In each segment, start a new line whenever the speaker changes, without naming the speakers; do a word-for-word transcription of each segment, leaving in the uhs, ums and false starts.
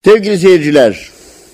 Sevgili seyirciler,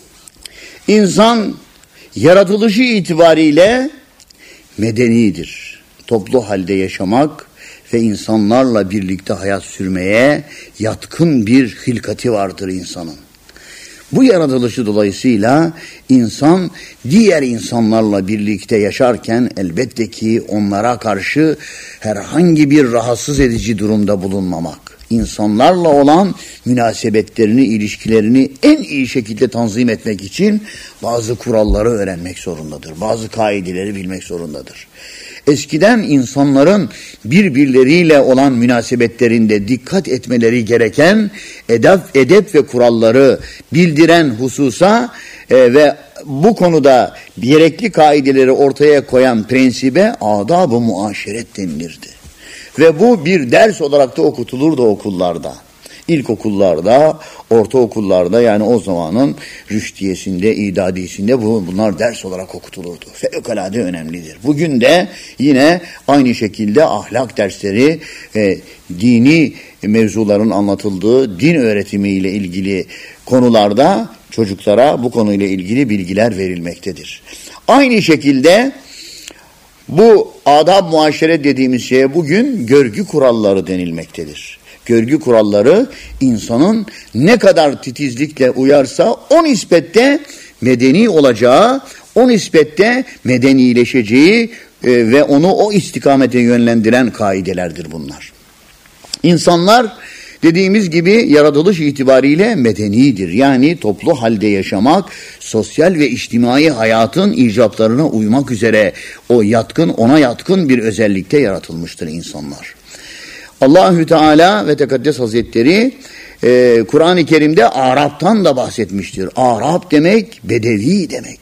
insan yaratılışı itibariyle medenidir. Toplu halde yaşamak ve insanlarla birlikte hayat sürmeye yatkın bir hilkati vardır insanın. Bu yaratılışı dolayısıyla insan diğer insanlarla birlikte yaşarken elbette ki onlara karşı herhangi bir rahatsız edici durumda bulunmamak, insanlarla olan münasebetlerini, ilişkilerini en iyi şekilde tanzim etmek için bazı kuralları öğrenmek zorundadır. Bazı kaideleri bilmek zorundadır. Eskiden insanların birbirleriyle olan münasebetlerinde dikkat etmeleri gereken edep, edep ve kuralları bildiren hususa e, ve bu konuda gerekli kaideleri ortaya koyan prensibe adab-ı muaşeret denilirdi. Ve bu bir ders olarak da okutulurdu okullarda. İlkokullarda, ortaokullarda, yani o zamanın rüştiyesinde, idadisinde bu, bunlar ders olarak okutulurdu. Fevkalade önemlidir. Bugün de yine aynı şekilde ahlak dersleri, e, dini mevzuların anlatıldığı din öğretimiyle ilgili konularda çocuklara bu konuyla ilgili bilgiler verilmektedir. Aynı şekilde bu adab muaşeret dediğimiz şeye bugün görgü kuralları denilmektedir. Görgü kuralları insanın ne kadar titizlikle uyarsa o nispette medeni olacağı, o nispette medenileşeceği e, ve onu o istikamete yönlendiren kaidelerdir bunlar. İnsanlar dediğimiz gibi yaratılış itibariyle medenidir. Yani toplu halde yaşamak, sosyal ve içtimai hayatın icaplarına uymak üzere o yatkın, ona yatkın bir özellikte yaratılmıştır insanlar. Allahü Teala ve Tekaddes Hazretleri e, Kur'an-ı Kerim'de Arap'tan da bahsetmiştir. Arap demek bedevi demek.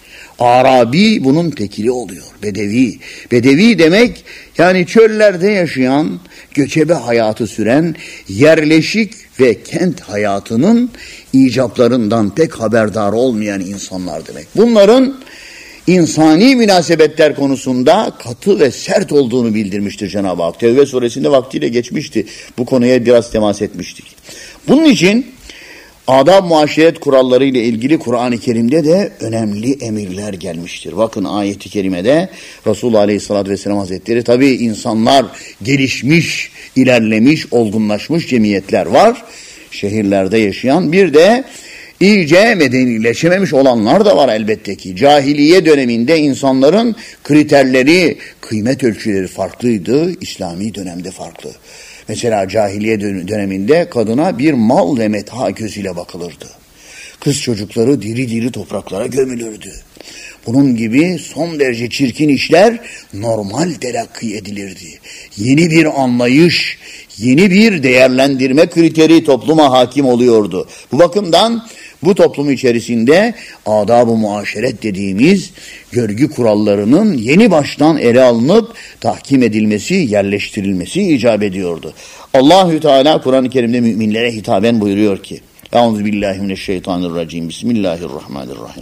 Arabi bunun tekili oluyor. Bedevi. Bedevi demek yani çöllerde yaşayan, göçebe hayatı süren, yerleşik ve kent hayatının icaplarından pek haberdar olmayan insanlar demek. Bunların İnsani münasebetler konusunda katı ve sert olduğunu bildirmiştir Cenab-ı Hak. Tevbe suresinde vaktiyle geçmişti. Bu konuya biraz temas etmiştik. Bunun için adab muaşeret kuralları ile ilgili Kur'an-ı Kerim'de de önemli emirler gelmiştir. Bakın ayet-i kerimede Resulullah Aleyhisselatü Vesselam Hazretleri, tabii insanlar gelişmiş, ilerlemiş, olgunlaşmış cemiyetler var. Şehirlerde yaşayan, bir de İyice medenileşememiş olanlar da var elbette ki. Cahiliye döneminde insanların kriterleri, kıymet ölçüleri farklıydı. İslami dönemde farklı. Mesela cahiliye döneminde kadına bir mal ve meta gözüyle bakılırdı. Kız çocukları diri diri topraklara gömülürdü. Bunun gibi son derece çirkin işler normal telakki edilirdi. Yeni bir anlayış, yeni bir değerlendirme kriteri topluma hakim oluyordu. Bu bakımdan bu toplum içerisinde adab-ı muaşeret dediğimiz görgü kurallarının yeni baştan ele alınıp tahkim edilmesi, yerleştirilmesi icap ediyordu. Allahü Teala Kur'an-ı Kerim'de müminlere hitaben buyuruyor ki: Euzubillahimineşşeytanirracim. Bismillahirrahmanirrahim.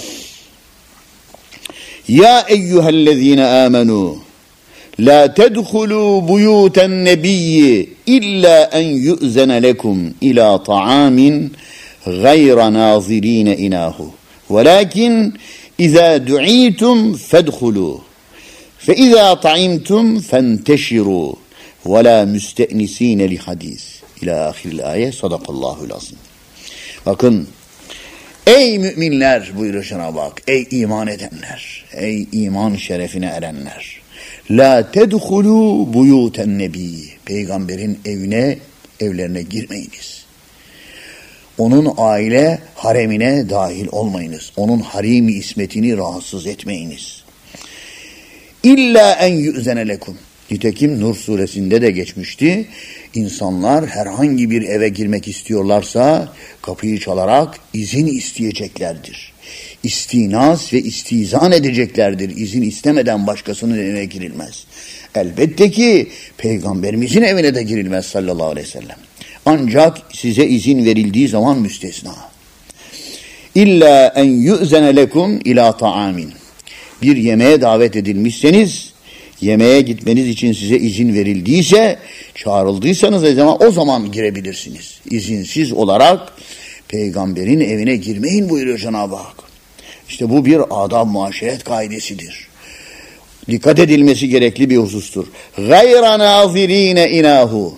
Ya eyyühellezine amenu la tedhulu buyuten nebiyyi illa en yu'zene lekum ila ta'amin gayra nazirine inahu velakin iza du'itum fedhulu fe iza ta'imtum fenteşiru ve la müste'nisine li hadis ila ahiril ayet. Sadakallahul azim. Bakın, ey müminler buyuruyor Cenab-ı Hak, ey iman edenler, ey iman şerefine erenler, la tedhulu buyuten nebi, peygamberin evine, evlerine girmeyiniz. Onun aile haremine dahil olmayınız. Onun harimi ismetini rahatsız etmeyiniz. İlla en yu'zene lekum. Nitekim Nur suresinde de geçmişti. İnsanlar herhangi bir eve girmek istiyorlarsa kapıyı çalarak izin isteyeceklerdir. İstinas ve istizan edeceklerdir. İzin istemeden başkasının evine girilmez. Elbette ki Peygamberimizin evine de girilmez sallallahu aleyhi ve sellem. Ancak size izin verildiği zaman müstesna. İlla en yu'zene lekum ila ta'amin. Bir yemeğe davet edilmişseniz, yemeğe gitmeniz için size izin verildiyse, çağrıldıysanız o zaman, o zaman girebilirsiniz. İzinsiz olarak peygamberin evine girmeyin buyuruyor Cenab-ı Hak. İşte bu bir adab muaşeret kaidesidir. Dikkat edilmesi gerekli bir husustur. Gayra nazirine inahu.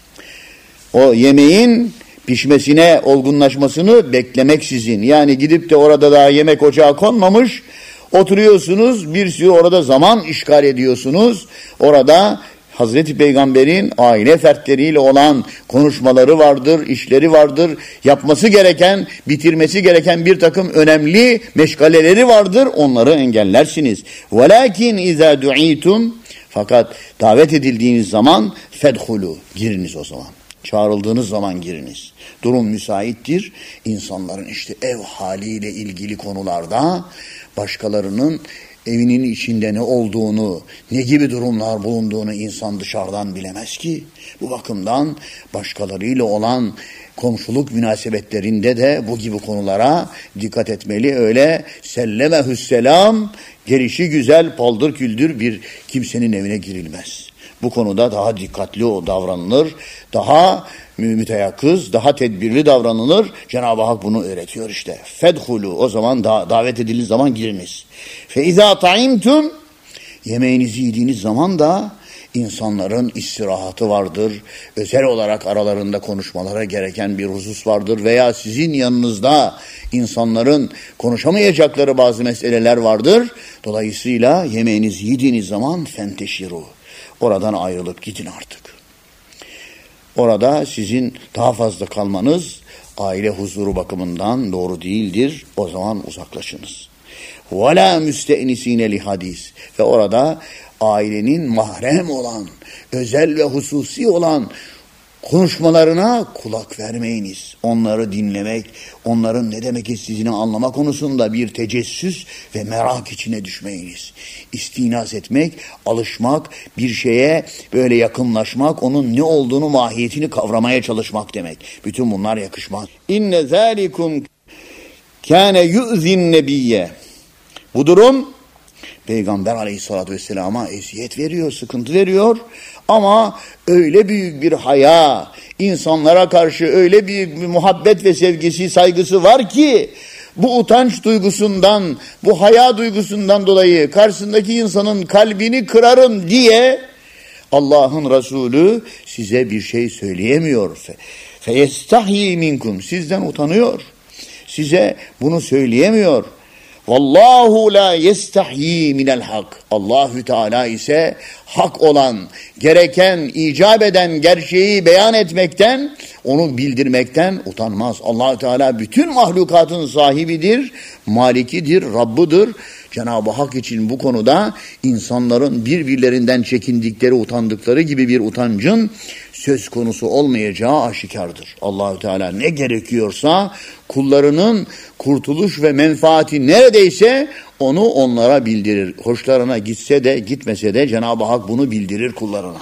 O yemeğin pişmesine, olgunlaşmasını beklemeksizin. Yani gidip de orada daha yemek ocağı konmamış, oturuyorsunuz, bir sürü orada zaman işgal ediyorsunuz. Orada Hazreti Peygamber'in aile fertleriyle olan konuşmaları vardır, işleri vardır, yapması gereken, bitirmesi gereken bir takım önemli meşgaleleri vardır, onları engellersiniz. وَلَكِنْ اِذَا دُعِيتُمْ Fakat davet edildiğiniz zaman fedhulu, giriniz o zaman. Çağrıldığınız zaman giriniz. Durum müsaittir. İnsanların işte ev haliyle ilgili konularda başkalarının evinin içinde ne olduğunu, ne gibi durumlar bulunduğunu insan dışarıdan bilemez ki. Bu bakımdan başkalarıyla olan komşuluk münasebetlerinde de bu gibi konulara dikkat etmeli. Öyle sellemehüsselam, gelişi güzel, paldır küldür bir kimsenin evine girilmez. Bu konuda daha dikkatli davranılır, daha müteyakkız, daha tedbirli davranılır. Cenab-ı Hak bunu öğretiyor işte. Fedhulu, o zaman da, davet edildiğiniz zaman giriniz. Fe izâ ta'imtum, yemeğinizi yediğiniz zaman da insanların istirahatı vardır. Özel olarak aralarında konuşmalara gereken bir husus vardır. Veya sizin yanınızda insanların konuşamayacakları bazı meseleler vardır. Dolayısıyla yemeğinizi yediğiniz zaman fenteşiru. Oradan ayrılıp gidin artık. Orada sizin daha fazla kalmanız aile huzuru bakımından doğru değildir. O zaman uzaklaşınız. وَلَا مُسْتَئْنِس۪ينَ لِحَد۪يسِ Ve orada ailenin mahrem olan, özel ve hususi olan konuşmalarına kulak vermeyiniz. Onları dinlemek, onların ne demek istediğini anlama konusunda bir tecessüs ve merak içine düşmeyiniz. İstinas etmek, alışmak, bir şeye böyle yakınlaşmak, onun ne olduğunu, mahiyetini kavramaya çalışmak demek. Bütün bunlar yakışmaz. İnne zâlikum kâne yu'zin nebiyye. Bu durum Peygamber aleyhissalatü vesselama eziyet veriyor, sıkıntı veriyor. Ama öyle büyük bir haya, insanlara karşı öyle büyük bir muhabbet ve sevgisi, saygısı var ki bu utanç duygusundan, bu haya duygusundan dolayı karşısındaki insanın kalbini kırarım diye Allah'ın Resulü size bir şey söyleyemiyor. Feyestahyi minkum, sizden utanıyor. Size bunu söyleyemiyor. Vallahu la yestahyi minel hak. Allahü Teala ise hak olan, gereken, icap eden gerçeği beyan etmekten, onu bildirmekten utanmaz. Allahü Teala bütün mahlukatın sahibidir, malikidir, Rabbudur. Cenab-ı Hak için bu konuda insanların birbirlerinden çekindikleri, utandıkları gibi bir utancın söz konusu olmayacağı aşikardır. Allahü Teala ne gerekiyorsa kullarının kurtuluş ve menfaati neredeyse onu onlara bildirir. Hoşlarına gitse de gitmese de Cenab-ı Hak bunu bildirir kullarına.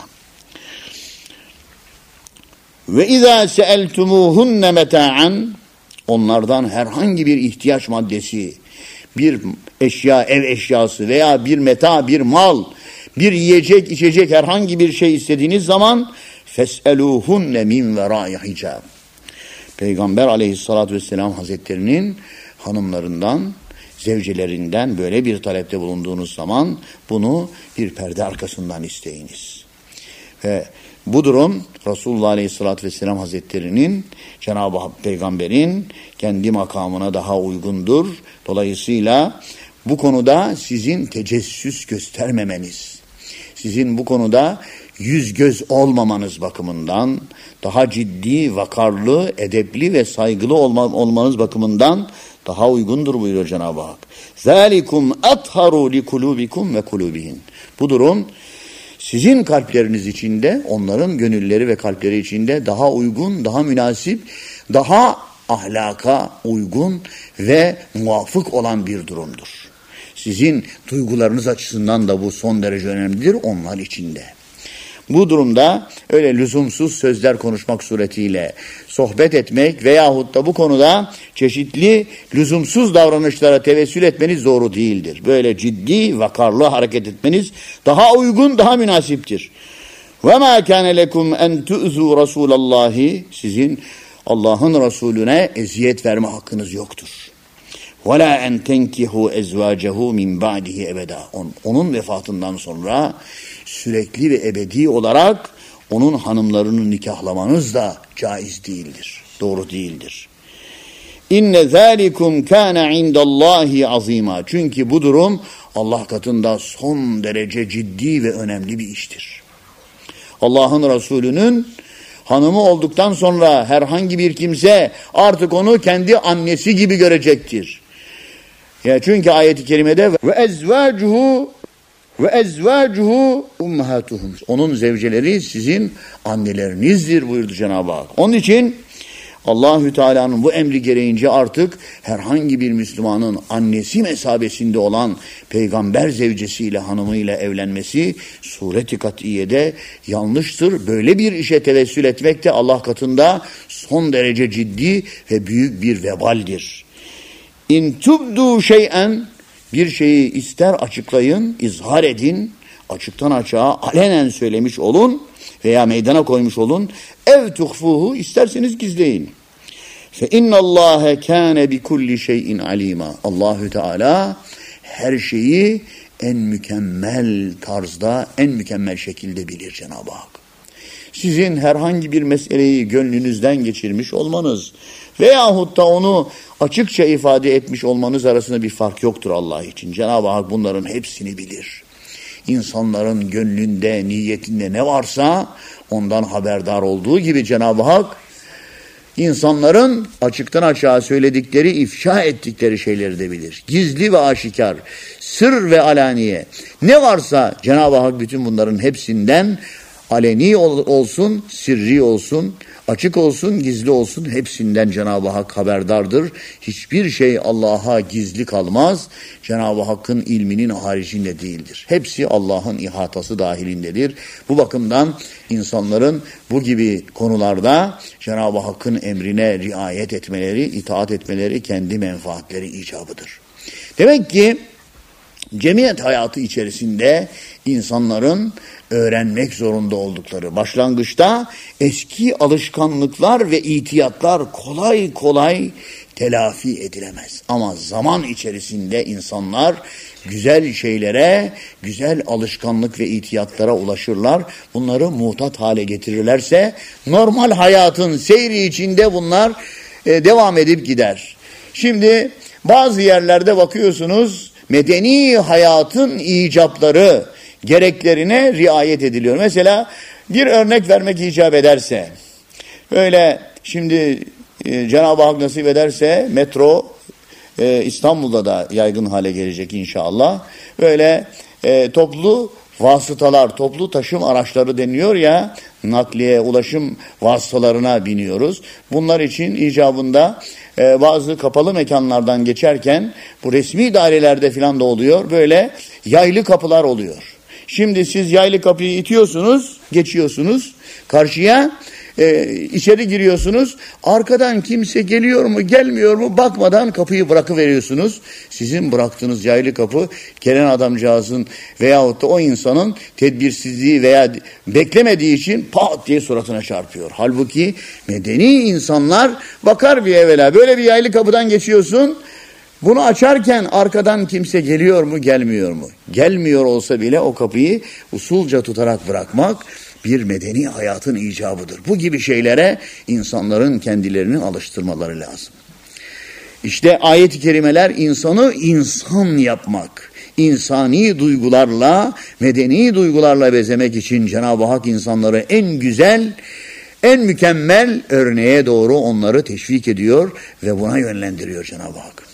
Ve izâ seeltumuhunne meta'an, onlardan herhangi bir ihtiyaç maddesi, bir eşya, ev eşyası veya bir meta, bir mal, bir yiyecek, içecek herhangi bir şey istediğiniz zaman fes'eluhunne min verâi hicab. Peygamber aleyhissalatü vesselam hazretlerinin hanımlarından, zevcelerinden böyle bir talepte bulunduğunuz zaman bunu bir perde arkasından isteyiniz. Ve bu durum Resulullah aleyhissalatü vesselam hazretlerinin, Cenab-ı Hak Peygamber'in kendi makamına daha uygundur. Dolayısıyla bu konuda sizin tecessüs göstermemeniz, sizin bu konuda yüz göz olmamanız bakımından, daha ciddi, vakarlı, edepli ve saygılı olma, olmanız bakımından daha uygundur buyuruyor Cenab-ı Hak. Zalikum atharu li kulubikum ve kulubihim. Bu durum sizin kalpleriniz içinde, onların gönülleri ve kalpleri içinde daha uygun, daha münasip, daha ahlaka uygun ve muvafık olan bir durumdur. Sizin duygularınız açısından da bu son derece önemlidir onlar içinde. Bu durumda öyle lüzumsuz sözler konuşmak suretiyle sohbet etmek veyahut da bu konuda çeşitli lüzumsuz davranışlara tevessül etmeniz doğru değildir. Böyle ciddi, vakarlı hareket etmeniz daha uygun, daha münasiptir. وَمَا كَانَ لَكُمْ اَنْ تُؤْذُوا رَسُولَ اللّٰهِ Sizin Allah'ın Resulüne eziyet verme hakkınız yoktur. وَلَا اَنْ تَنْكِهُ اَزْوَاجَهُ مِنْ بَعْدِهِ ebeda. Onun vefatından sonra sürekli ve ebedi olarak onun hanımlarını nikahlamanız da caiz değildir. Doğru değildir. İnne zâlikum kâne indallâhi azîmâ. Çünkü bu durum Allah katında son derece ciddi ve önemli bir iştir. Allah'ın Resulü'nün hanımı olduktan sonra herhangi bir kimse artık onu kendi annesi gibi görecektir. Ya çünkü ayet-i kerimede ve ezvacuhu ve ezvacuhu ummahatuhum. Onun zevceleri sizin annelerinizdir buyurdu Cenab-ı Hak. Onun için Allahü Teala'nın bu emri gereğince artık herhangi bir Müslümanın annesi mesabesinde olan peygamber zevcesiyle, hanımıyla evlenmesi sureti kat'iyede yanlıştır. Böyle bir işe tevessül etmek de Allah katında son derece ciddi ve büyük bir vebaldir. İn tubdu şey'en, bir şeyi ister açıklayın, izhar edin, açıktan açığa alenen söylemiş olun veya meydana koymuş olun. Ev tuhfuhu, isterseniz gizleyin. Fe innallâhe kâne bi kulli şeyin alîmâ. Allahü Teala her şeyi en mükemmel tarzda, en mükemmel şekilde bilir Cenab-ı Hak. Sizin herhangi bir meseleyi gönlünüzden geçirmiş olmanız veyahut da onu açıkça ifade etmiş olmanız arasında bir fark yoktur Allah için. Cenab-ı Hak bunların hepsini bilir. İnsanların gönlünde, niyetinde ne varsa ondan haberdar olduğu gibi Cenab-ı Hak insanların açıktan açığa söyledikleri, ifşa ettikleri şeyleri de bilir. Gizli ve aşikar, sır ve alaniye ne varsa Cenab-ı Hak bütün bunların hepsinden aleni olsun, sirri olsun, açık olsun, gizli olsun hepsinden Cenab-ı Hak haberdardır. Hiçbir şey Allah'a gizli kalmaz. Cenab-ı Hakk'ın ilminin haricinde değildir. Hepsi Allah'ın ihatası dahilindedir. Bu bakımdan insanların bu gibi konularda Cenab-ı Hakk'ın emrine riayet etmeleri, itaat etmeleri kendi menfaatleri icabıdır. Demek ki cemiyet hayatı içerisinde insanların öğrenmek zorunda oldukları, başlangıçta eski alışkanlıklar ve itiyatlar kolay kolay telafi edilemez. Ama zaman içerisinde insanlar güzel şeylere, güzel alışkanlık ve itiyatlara ulaşırlar. Bunları muhtat hale getirirlerse normal hayatın seyri içinde bunlar e, devam edip gider. Şimdi bazı yerlerde bakıyorsunuz medeni hayatın icapları, gereklerine riayet ediliyor. Mesela bir örnek vermek icap ederse, böyle şimdi e, Cenab-ı Hak nasip ederse metro e, İstanbul'da da yaygın hale gelecek inşallah. Böyle e, toplu vasıtalar, toplu taşım araçları deniliyor ya, nakliye, ulaşım vasıtalarına biniyoruz. Bunlar için icabında e, bazı kapalı mekanlardan geçerken bu resmi dairelerde filan da oluyor. Böyle yaylı kapılar oluyor. Şimdi siz yaylı kapıyı itiyorsunuz, geçiyorsunuz karşıya, e, içeri giriyorsunuz. Arkadan kimse geliyor mu, gelmiyor mu bakmadan kapıyı bırakıveriyorsunuz. Sizin bıraktığınız yaylı kapı gelen adamcağızın veyahut da o insanın tedbirsizliği veya beklemediği için pat diye suratına çarpıyor. Halbuki medeni insanlar bakar bir evvela, böyle bir yaylı kapıdan geçiyorsun. Bunu açarken arkadan kimse geliyor mu, gelmiyor mu? Gelmiyor olsa bile o kapıyı usulca tutarak bırakmak bir medeni hayatın icabıdır. Bu gibi şeylere insanların kendilerini alıştırmaları lazım. İşte ayet-i kerimeler insanı insan yapmak, insani duygularla, medeni duygularla bezemek için Cenab-ı Hak insanları en güzel, en mükemmel örneğe doğru onları teşvik ediyor ve buna yönlendiriyor Cenab-ı Hak.